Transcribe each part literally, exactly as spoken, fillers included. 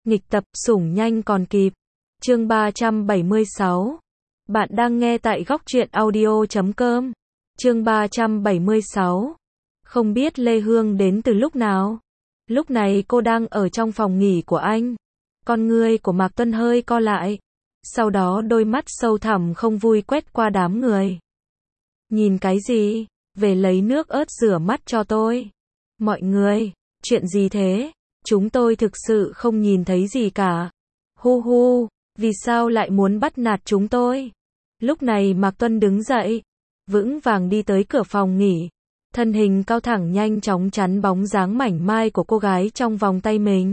Nghịch tập, sủng nhanh còn kịp. Chương ba trăm bảy mươi sáu. Bạn đang nghe tại góc truyện audio chấm com. Chương ba trăm bảy mươi sáu. Không biết Lê Hương đến từ lúc nào. Lúc này cô đang ở trong phòng nghỉ của anh. Con ngươi của Mạc Tuân hơi co lại. Sau đó đôi mắt sâu thẳm không vui quét qua đám người. Nhìn cái gì? Về lấy nước ớt rửa mắt cho tôi. Mọi người, chuyện gì thế? Chúng tôi thực sự không nhìn thấy gì cả. Hu hu, vì sao lại muốn bắt nạt chúng tôi? Lúc này Mạc Tuân đứng dậy, vững vàng đi tới cửa phòng nghỉ. Thân hình cao thẳng nhanh chóng chắn bóng dáng mảnh mai của cô gái trong vòng tay mình.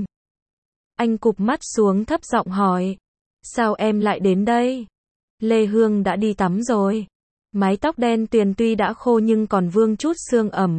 Anh cụp mắt xuống thấp giọng hỏi. Sao em lại đến đây? Lê Hương đã đi tắm rồi. Mái tóc đen tuyền tuy đã khô nhưng còn vương chút sương ẩm.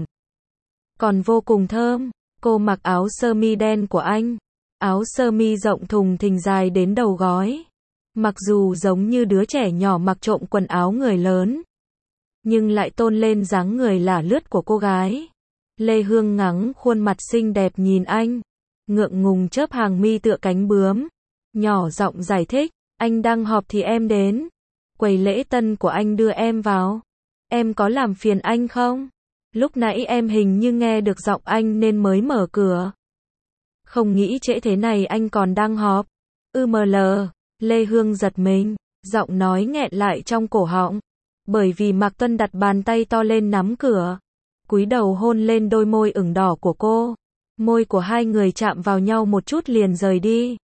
Còn vô cùng thơm. Cô mặc áo sơ mi đen của anh. Áo sơ mi rộng thùng thình dài đến đầu gối. Mặc dù giống như đứa trẻ nhỏ mặc trộm quần áo người lớn, nhưng lại tôn lên dáng người lả lướt của cô gái. Lê Hương ngắng khuôn mặt xinh đẹp nhìn anh. Ngượng ngùng chớp hàng mi tựa cánh bướm. Nhỏ giọng giải thích. Anh đang họp thì em đến. Quầy lễ tân của anh đưa em vào. Em có làm phiền anh không? Lúc nãy em hình như nghe được giọng anh nên mới mở cửa. Không nghĩ trễ thế này anh còn đang họp. Ư mờ lờ. Lê Hương giật mình. Giọng nói nghẹn lại trong cổ họng. Bởi vì Mạc Tuân đặt bàn tay to lên nắm cửa. Cúi đầu hôn lên đôi môi ửng đỏ của cô. Môi của hai người chạm vào nhau một chút liền rời đi.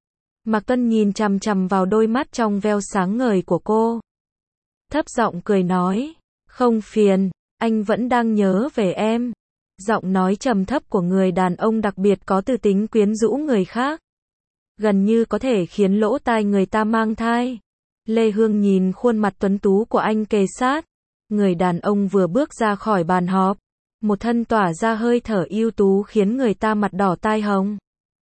Mạc Tuân nhìn chằm chằm vào đôi mắt trong veo sáng ngời của cô. Thấp giọng cười nói. Không phiền, anh vẫn đang nhớ về em. Giọng nói trầm thấp của người đàn ông đặc biệt có tư tính quyến rũ người khác. Gần như có thể khiến lỗ tai người ta mang thai. Lê Hương nhìn khuôn mặt tuấn tú của anh kề sát. Người đàn ông vừa bước ra khỏi bàn họp. Một thân tỏa ra hơi thở ưu tú khiến người ta mặt đỏ tai hồng.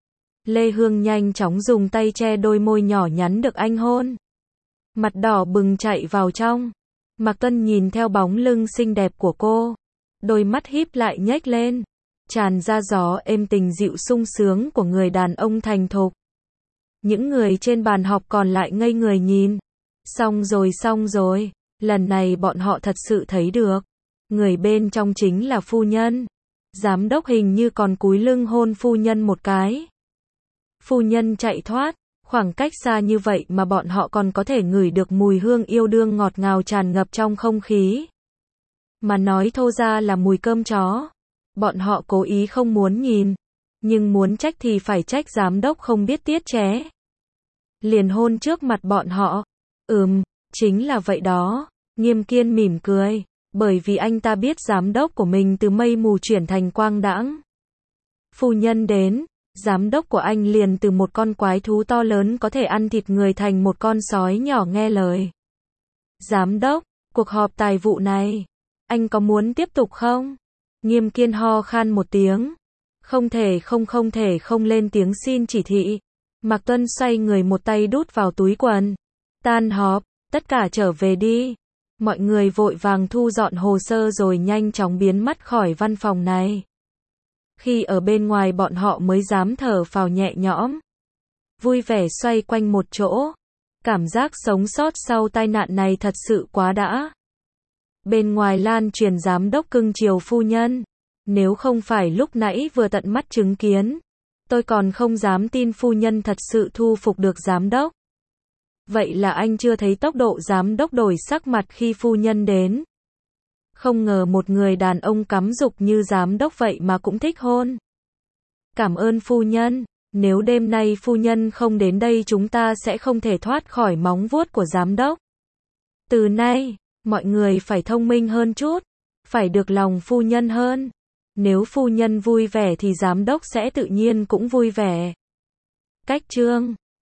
Lê Hương nhanh chóng dùng tay che đôi môi nhỏ nhắn được anh hôn. Mặt đỏ bừng chạy vào trong. Mạc Tuân nhìn theo bóng lưng xinh đẹp của cô. Đôi mắt híp lại nhếch lên. Tràn ra gió êm tình dịu sung sướng của người đàn ông thành thục. Những người trên bàn họp còn lại ngây người nhìn. Xong rồi xong rồi. Lần này bọn họ thật sự thấy được. Người bên trong chính là phu nhân. Giám đốc hình như còn cúi lưng hôn phu nhân một cái. Phu nhân chạy thoát. Khoảng cách xa như vậy mà bọn họ còn có thể ngửi được mùi hương yêu đương ngọt ngào tràn ngập trong không khí. Mà nói thô ra là mùi cơm chó. Bọn họ cố ý không muốn nhìn. Nhưng muốn trách thì phải trách giám đốc không biết tiết chế. Liền hôn trước mặt bọn họ. Ừm, chính là vậy đó. Nghiêm Kiên mỉm cười. Bởi vì anh ta biết giám đốc của mình từ mây mù chuyển thành quang đãng. Phu nhân đến. Giám đốc của anh liền từ một con quái thú to lớn có thể ăn thịt người thành một con sói nhỏ nghe lời. Giám đốc, cuộc họp tài vụ này, anh có muốn tiếp tục không? Nghiêm Kiên ho khan một tiếng. Không thể không không thể không lên tiếng xin chỉ thị. Mạc Tuân xoay người một tay đút vào túi quần. Tan họp, tất cả trở về đi. Mọi người vội vàng thu dọn hồ sơ rồi nhanh chóng biến mất khỏi văn phòng này. Khi ở bên ngoài bọn họ mới dám thở phào nhẹ nhõm. Vui vẻ xoay quanh một chỗ. Cảm giác sống sót sau tai nạn này thật sự quá đã. Bên ngoài lan truyền giám đốc cưng chiều phu nhân. Nếu không phải lúc nãy vừa tận mắt chứng kiến, tôi còn không dám tin phu nhân thật sự thu phục được giám đốc. Vậy là anh chưa thấy tốc độ giám đốc đổi sắc mặt khi phu nhân đến. Không ngờ một người đàn ông cắm dục như giám đốc vậy mà cũng thích hôn. Cảm ơn phu nhân, nếu đêm nay phu nhân không đến đây chúng ta sẽ không thể thoát khỏi móng vuốt của giám đốc. Từ nay, mọi người phải thông minh hơn chút, phải được lòng phu nhân hơn. Nếu phu nhân vui vẻ thì giám đốc sẽ tự nhiên cũng vui vẻ. Cách chương